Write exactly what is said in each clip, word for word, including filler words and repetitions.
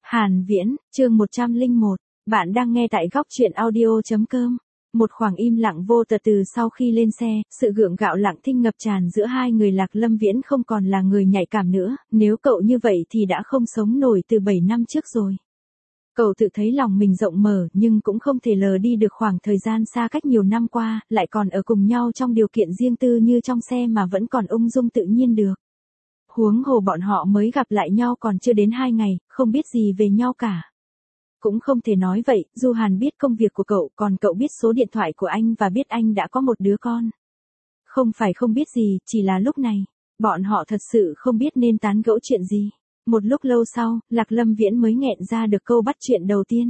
Hàn Viễn, chương một trăm lẻ một. Bạn đang nghe tại góc truyện audio.com. Một khoảng im lặng vô tật từ sau khi lên xe, sự gượng gạo lặng thinh ngập tràn giữa hai người. Lạc Lâm Viễn không còn là người nhạy cảm nữa, nếu cậu như vậy thì đã không sống nổi từ bảy năm trước rồi. Cậu tự thấy lòng mình rộng mở nhưng cũng không thể lờ đi được khoảng thời gian xa cách nhiều năm qua, lại còn ở cùng nhau trong điều kiện riêng tư như trong xe mà vẫn còn ung dung tự nhiên được. Huống hồ bọn họ mới gặp lại nhau còn chưa đến hai ngày, không biết gì về nhau cả. Cũng không thể nói vậy, Du Hàn biết công việc của cậu, còn cậu biết số điện thoại của anh và biết anh đã có một đứa con. Không phải không biết gì, chỉ là lúc này, bọn họ thật sự không biết nên tán gẫu chuyện gì. Một lúc lâu sau, Lạc Lâm Viễn mới nghẹn ra được câu bắt chuyện đầu tiên.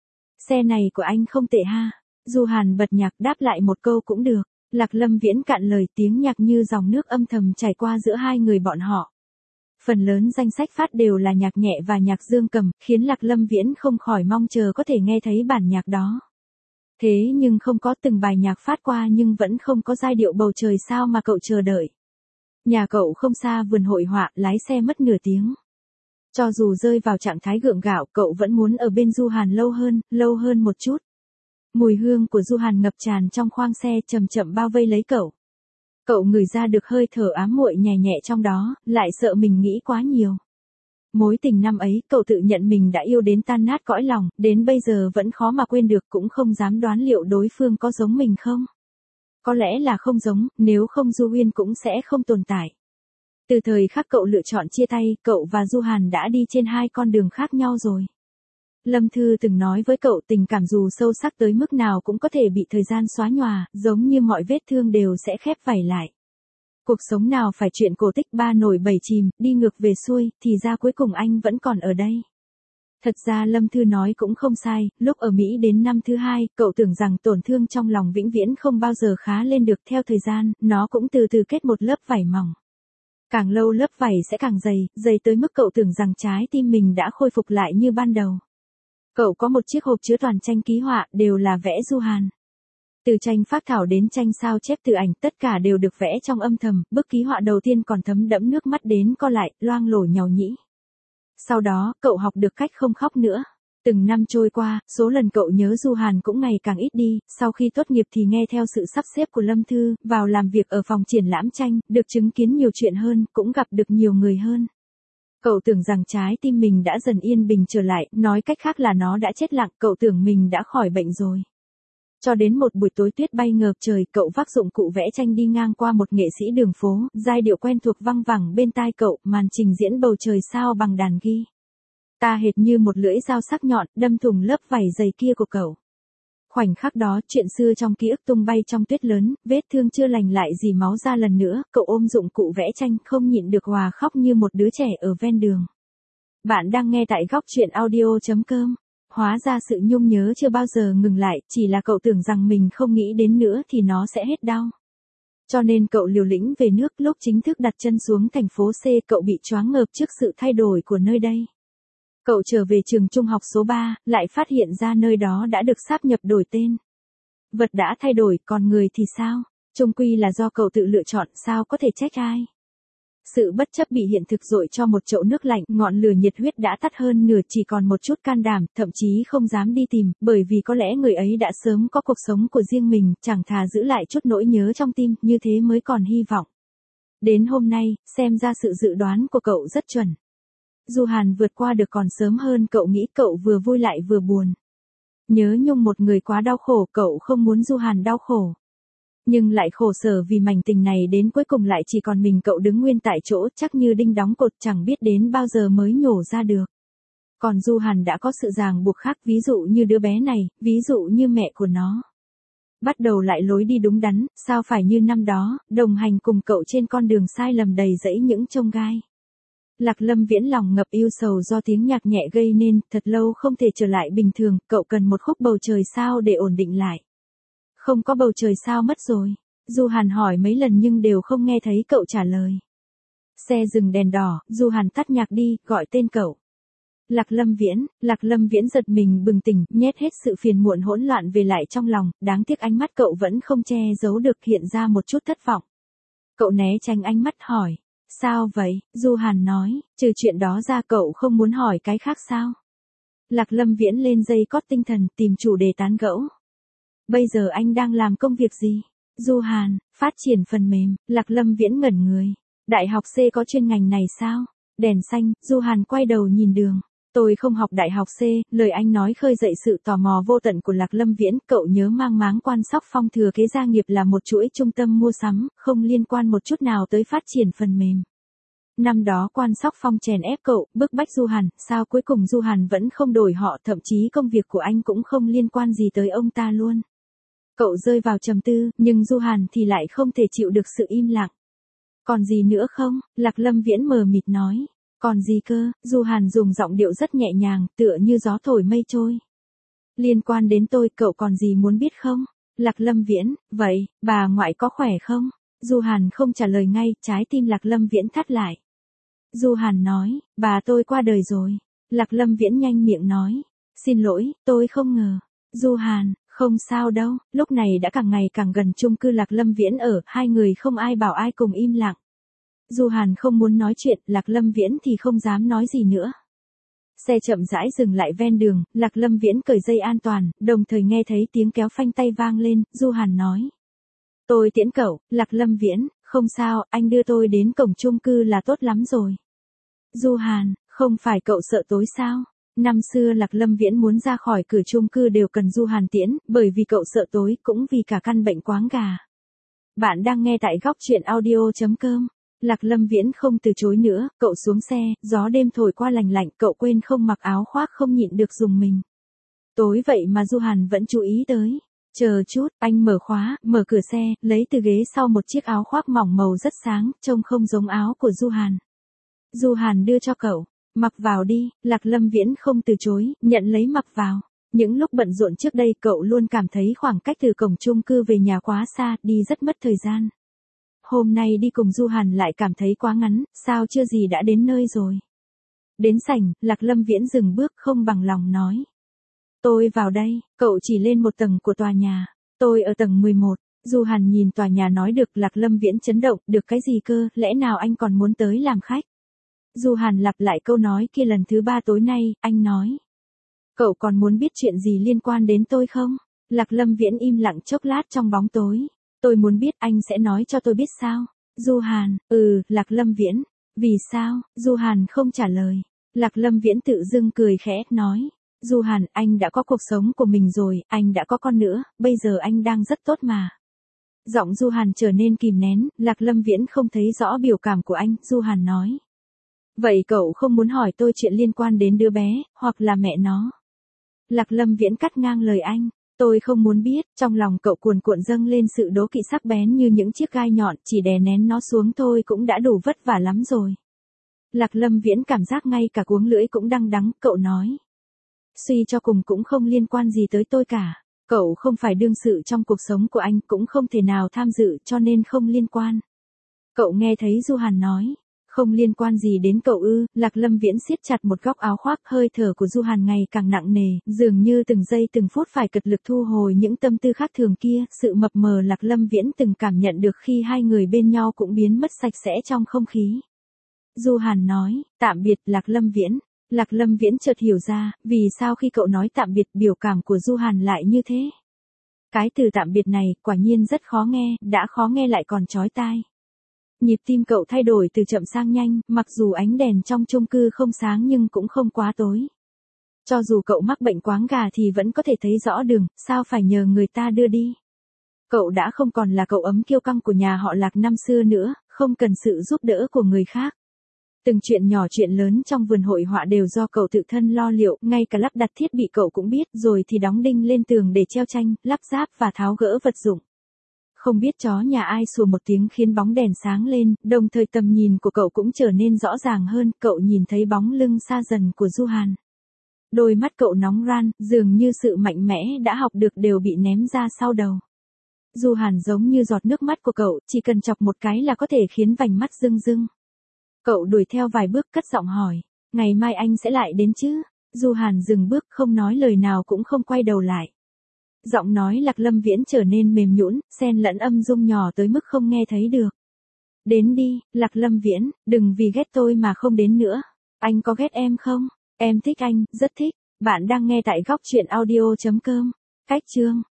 Xe này của anh không tệ ha. Du Hàn bật nhạc đáp lại một câu cũng được. Lạc Lâm Viễn cạn lời, tiếng nhạc như dòng nước âm thầm chảy qua giữa hai người bọn họ. Phần lớn danh sách phát đều là nhạc nhẹ và nhạc dương cầm, khiến Lạc Lâm Viễn không khỏi mong chờ có thể nghe thấy bản nhạc đó. Thế nhưng không có từng bài nhạc phát qua nhưng vẫn không có giai điệu bầu trời sao mà cậu chờ đợi. Nhà cậu không xa vườn hội họa, lái xe mất nửa tiếng. Cho dù rơi vào trạng thái gượng gạo, cậu vẫn muốn ở bên Du Hàn lâu hơn, lâu hơn một chút. Mùi hương của Du Hàn ngập tràn trong khoang xe chậm chậm bao vây lấy cậu. Cậu ngửi ra được hơi thở ám muội nhẹ nhẹ trong đó, lại sợ mình nghĩ quá nhiều. Mối tình năm ấy, cậu tự nhận mình đã yêu đến tan nát cõi lòng, đến bây giờ vẫn khó mà quên được, cũng không dám đoán liệu đối phương có giống mình không. Có lẽ là không giống, nếu không Du Huyên cũng sẽ không tồn tại. Từ thời khắc cậu lựa chọn chia tay, cậu và Du Hàn đã đi trên hai con đường khác nhau rồi. Lâm Thư từng nói với cậu tình cảm dù sâu sắc tới mức nào cũng có thể bị thời gian xóa nhòa, giống như mọi vết thương đều sẽ khép vảy lại. Cuộc sống nào phải chuyện cổ tích ba nổi bảy chìm, đi ngược về xuôi, thì ra cuối cùng anh vẫn còn ở đây. Thật ra Lâm Thư nói cũng không sai, lúc ở Mỹ đến năm thứ hai, cậu tưởng rằng tổn thương trong lòng vĩnh viễn không bao giờ khá lên được, theo thời gian, nó cũng từ từ kết một lớp vảy mỏng. Càng lâu lớp vảy sẽ càng dày, dày tới mức cậu tưởng rằng trái tim mình đã khôi phục lại như ban đầu. Cậu có một chiếc hộp chứa toàn tranh ký họa, đều là vẽ Du Hàn. Từ tranh phác thảo đến tranh sao chép từ ảnh, tất cả đều được vẽ trong âm thầm, bức ký họa đầu tiên còn thấm đẫm nước mắt đến co lại, loang lổ nhàu nhĩ. Sau đó, cậu học được cách không khóc nữa. Từng năm trôi qua, số lần cậu nhớ Du Hàn cũng ngày càng ít đi, sau khi tốt nghiệp thì nghe theo sự sắp xếp của Lâm Thư, vào làm việc ở phòng triển lãm tranh, được chứng kiến nhiều chuyện hơn, cũng gặp được nhiều người hơn. Cậu tưởng rằng trái tim mình đã dần yên bình trở lại, nói cách khác là nó đã chết lặng, cậu tưởng mình đã khỏi bệnh rồi. Cho đến một buổi tối tuyết bay ngợp trời, cậu vác dụng cụ vẽ tranh đi ngang qua một nghệ sĩ đường phố, giai điệu quen thuộc văng vẳng bên tai cậu, màn trình diễn bầu trời sao bằng đàn ghi. Ta hệt như một lưỡi dao sắc nhọn, đâm thủng lớp vảy dày kia của cậu. Khoảnh khắc đó, chuyện xưa trong ký ức tung bay trong tuyết lớn, vết thương chưa lành lại dì máu ra lần nữa, cậu ôm dụng cụ vẽ tranh không nhịn được hòa khóc như một đứa trẻ ở ven đường. Bạn đang nghe tại góc truyện audio.com. Hóa ra sự nhung nhớ chưa bao giờ ngừng lại, chỉ là cậu tưởng rằng mình không nghĩ đến nữa thì nó sẽ hết đau. Cho nên cậu liều lĩnh về nước, lúc chính thức đặt chân xuống thành phố C, cậu bị choáng ngợp trước sự thay đổi của nơi đây. Cậu trở về trường trung học số ba, lại phát hiện ra nơi đó đã được sáp nhập đổi tên. Vật đã thay đổi, còn người thì sao? Chung quy là do cậu tự lựa chọn, sao có thể trách ai? Sự bất chấp bị hiện thực dội cho một chậu nước lạnh, ngọn lửa nhiệt huyết đã tắt hơn nửa, chỉ còn một chút can đảm, thậm chí không dám đi tìm, bởi vì có lẽ người ấy đã sớm có cuộc sống của riêng mình, chẳng thà giữ lại chút nỗi nhớ trong tim, như thế mới còn hy vọng. Đến hôm nay, xem ra sự dự đoán của cậu rất chuẩn. Du Hàn vượt qua được còn sớm hơn cậu nghĩ, cậu vừa vui lại vừa buồn. Nhớ nhung một người quá đau khổ, cậu không muốn Du Hàn đau khổ. Nhưng lại khổ sở vì mảnh tình này đến cuối cùng lại chỉ còn mình cậu đứng nguyên tại chỗ, chắc như đinh đóng cột, chẳng biết đến bao giờ mới nhổ ra được. Còn Du Hàn đã có sự ràng buộc khác, ví dụ như đứa bé này, ví dụ như mẹ của nó. Bắt đầu lại lối đi đúng đắn, sao phải như năm đó, đồng hành cùng cậu trên con đường sai lầm đầy rẫy những chông gai. Lạc Lâm Viễn lòng ngập ưu sầu do tiếng nhạc nhẹ gây nên, thật lâu không thể trở lại bình thường, cậu cần một khúc bầu trời sao để ổn định lại. Không có bầu trời sao mất rồi. Du Hàn hỏi mấy lần nhưng đều không nghe thấy cậu trả lời. Xe dừng đèn đỏ, Du Hàn tắt nhạc đi, gọi tên cậu. Lạc Lâm Viễn. Lạc Lâm Viễn giật mình bừng tỉnh, nhét hết sự phiền muộn hỗn loạn về lại trong lòng, đáng tiếc ánh mắt cậu vẫn không che giấu được, hiện ra một chút thất vọng. Cậu né tránh ánh mắt hỏi. Sao vậy? Du Hàn nói, trừ chuyện đó ra cậu không muốn hỏi cái khác sao? Lạc Lâm Viễn lên dây cót tinh thần tìm chủ đề tán gẫu. Bây giờ anh đang làm công việc gì? Du Hàn, phát triển phần mềm. Lạc Lâm Viễn ngẩn người. Đại học C có chuyên ngành này sao? Đèn xanh, Du Hàn quay đầu nhìn đường. Tôi không học đại học C, lời anh nói khơi dậy sự tò mò vô tận của Lạc Lâm Viễn. Cậu nhớ mang máng Quan Sóc Phong thừa kế gia nghiệp là một chuỗi trung tâm mua sắm, không liên quan một chút nào tới phát triển phần mềm. Năm đó Quan Sóc Phong chèn ép cậu, bức bách Du Hàn, sao cuối cùng Du Hàn vẫn không đổi họ, thậm chí công việc của anh cũng không liên quan gì tới ông ta luôn. Cậu rơi vào trầm tư, nhưng Du Hàn thì lại không thể chịu được sự im lặng. Còn gì nữa không? Lạc Lâm Viễn mờ mịt nói. Còn gì cơ? Du Hàn dùng giọng điệu rất nhẹ nhàng, tựa như gió thổi mây trôi. Liên quan đến tôi, cậu còn gì muốn biết không? Lạc Lâm Viễn, vậy, bà ngoại có khỏe không? Du Hàn không trả lời ngay, trái tim Lạc Lâm Viễn thắt lại. Du Hàn nói, bà tôi qua đời rồi. Lạc Lâm Viễn nhanh miệng nói, xin lỗi, tôi không ngờ. Du Hàn, không sao đâu, lúc này đã càng ngày càng gần chung cư Lạc Lâm Viễn ở, hai người không ai bảo ai cùng im lặng. Du Hàn không muốn nói chuyện, Lạc Lâm Viễn thì không dám nói gì nữa. Xe chậm rãi dừng lại ven đường, Lạc Lâm Viễn cởi dây an toàn, đồng thời nghe thấy tiếng kéo phanh tay vang lên, Du Hàn nói. Tôi tiễn cậu, Lạc Lâm Viễn, không sao, anh đưa tôi đến cổng chung cư là tốt lắm rồi. Du Hàn, không phải cậu sợ tối sao? Năm xưa Lạc Lâm Viễn muốn ra khỏi cửa chung cư đều cần Du Hàn tiễn, bởi vì cậu sợ tối, cũng vì cả căn bệnh quáng gà. Bạn đang nghe tại góc truyện audio chấm com. Lạc Lâm Viễn không từ chối nữa, cậu xuống xe, gió đêm thổi qua lành lạnh, cậu quên không mặc áo khoác không nhịn được dùng mình. Tối vậy mà Du Hàn vẫn chú ý tới. Chờ chút, anh mở khóa, mở cửa xe, lấy từ ghế sau một chiếc áo khoác mỏng màu rất sáng, trông không giống áo của Du Hàn. Du Hàn đưa cho cậu, mặc vào đi, Lạc Lâm Viễn không từ chối, nhận lấy mặc vào. Những lúc bận rộn trước đây cậu luôn cảm thấy khoảng cách từ cổng chung cư về nhà quá xa, đi rất mất thời gian. Hôm nay đi cùng Du Hàn lại cảm thấy quá ngắn, sao chưa gì đã đến nơi rồi. Đến sảnh, Lạc Lâm Viễn dừng bước không bằng lòng nói. Tôi vào đây, cậu chỉ lên một tầng của tòa nhà. Tôi ở tầng mười một. Du Hàn nhìn tòa nhà nói được, Lạc Lâm Viễn chấn động, được cái gì cơ, lẽ nào anh còn muốn tới làm khách? Du Hàn lặp lại câu nói kia lần thứ ba tối nay, anh nói. Cậu còn muốn biết chuyện gì liên quan đến tôi không? Lạc Lâm Viễn im lặng chốc lát trong bóng tối. Tôi muốn biết, anh sẽ nói cho tôi biết sao? Du Hàn, ừ, Lạc Lâm Viễn. Vì sao? Du Hàn không trả lời. Lạc Lâm Viễn tự dưng cười khẽ, nói. Du Hàn, anh đã có cuộc sống của mình rồi, anh đã có con nữa, bây giờ anh đang rất tốt mà. Giọng Du Hàn trở nên kìm nén, Lạc Lâm Viễn không thấy rõ biểu cảm của anh, Du Hàn nói. Vậy cậu không muốn hỏi tôi chuyện liên quan đến đứa bé, hoặc là mẹ nó? Lạc Lâm Viễn cắt ngang lời anh. Tôi không muốn biết, trong lòng cậu cuồn cuộn dâng lên sự đố kỵ sắc bén như những chiếc gai nhọn, chỉ đè nén nó xuống thôi cũng đã đủ vất vả lắm rồi. Lạc Lâm Viễn cảm giác ngay cả cuống lưỡi cũng đăng đắng, cậu nói. Suy cho cùng cũng không liên quan gì tới tôi cả. Cậu không phải đương sự trong cuộc sống của anh, cũng không thể nào tham dự cho nên không liên quan. Cậu nghe thấy Du Hàn nói. Không liên quan gì đến cậu ư? Lạc Lâm Viễn siết chặt một góc áo khoác, hơi thở của Du Hàn ngày càng nặng nề, dường như từng giây từng phút phải cật lực thu hồi những tâm tư khác thường kia, sự mập mờ Lạc Lâm Viễn từng cảm nhận được khi hai người bên nhau cũng biến mất sạch sẽ trong không khí. Du Hàn nói, tạm biệt Lạc Lâm Viễn. Lạc Lâm Viễn chợt hiểu ra, vì sao khi cậu nói tạm biệt biểu cảm của Du Hàn lại như thế. Cái từ tạm biệt này, quả nhiên rất khó nghe, đã khó nghe lại còn chói tai. Nhịp tim cậu thay đổi từ chậm sang nhanh, mặc dù ánh đèn trong chung cư không sáng nhưng cũng không quá tối. Cho dù cậu mắc bệnh quáng gà thì vẫn có thể thấy rõ đường, sao phải nhờ người ta đưa đi. Cậu đã không còn là cậu ấm kiêu căng của nhà họ Lạc năm xưa nữa, không cần sự giúp đỡ của người khác. Từng chuyện nhỏ chuyện lớn trong vườn hội họa đều do cậu tự thân lo liệu, ngay cả lắp đặt thiết bị cậu cũng biết, rồi thì đóng đinh lên tường để treo tranh, lắp ráp và tháo gỡ vật dụng. Không biết chó nhà ai sủa một tiếng khiến bóng đèn sáng lên, đồng thời tầm nhìn của cậu cũng trở nên rõ ràng hơn, cậu nhìn thấy bóng lưng xa dần của Du Hàn. Đôi mắt cậu nóng ran, dường như sự mạnh mẽ đã học được đều bị ném ra sau đầu. Du Hàn giống như giọt nước mắt của cậu, chỉ cần chọc một cái là có thể khiến vành mắt rưng rưng. Cậu đuổi theo vài bước cất giọng hỏi, ngày mai anh sẽ lại đến chứ? Du Hàn dừng bước không nói lời nào cũng không quay đầu lại. Giọng nói Lạc Lâm Viễn trở nên mềm nhũn, xen lẫn âm dung nhỏ tới mức không nghe thấy được. Đến đi, Lạc Lâm Viễn, đừng vì ghét tôi mà không đến nữa. Anh có ghét em không? Em thích anh, rất thích. Bạn đang nghe tại góc chuyện audio chấm com. Cách chương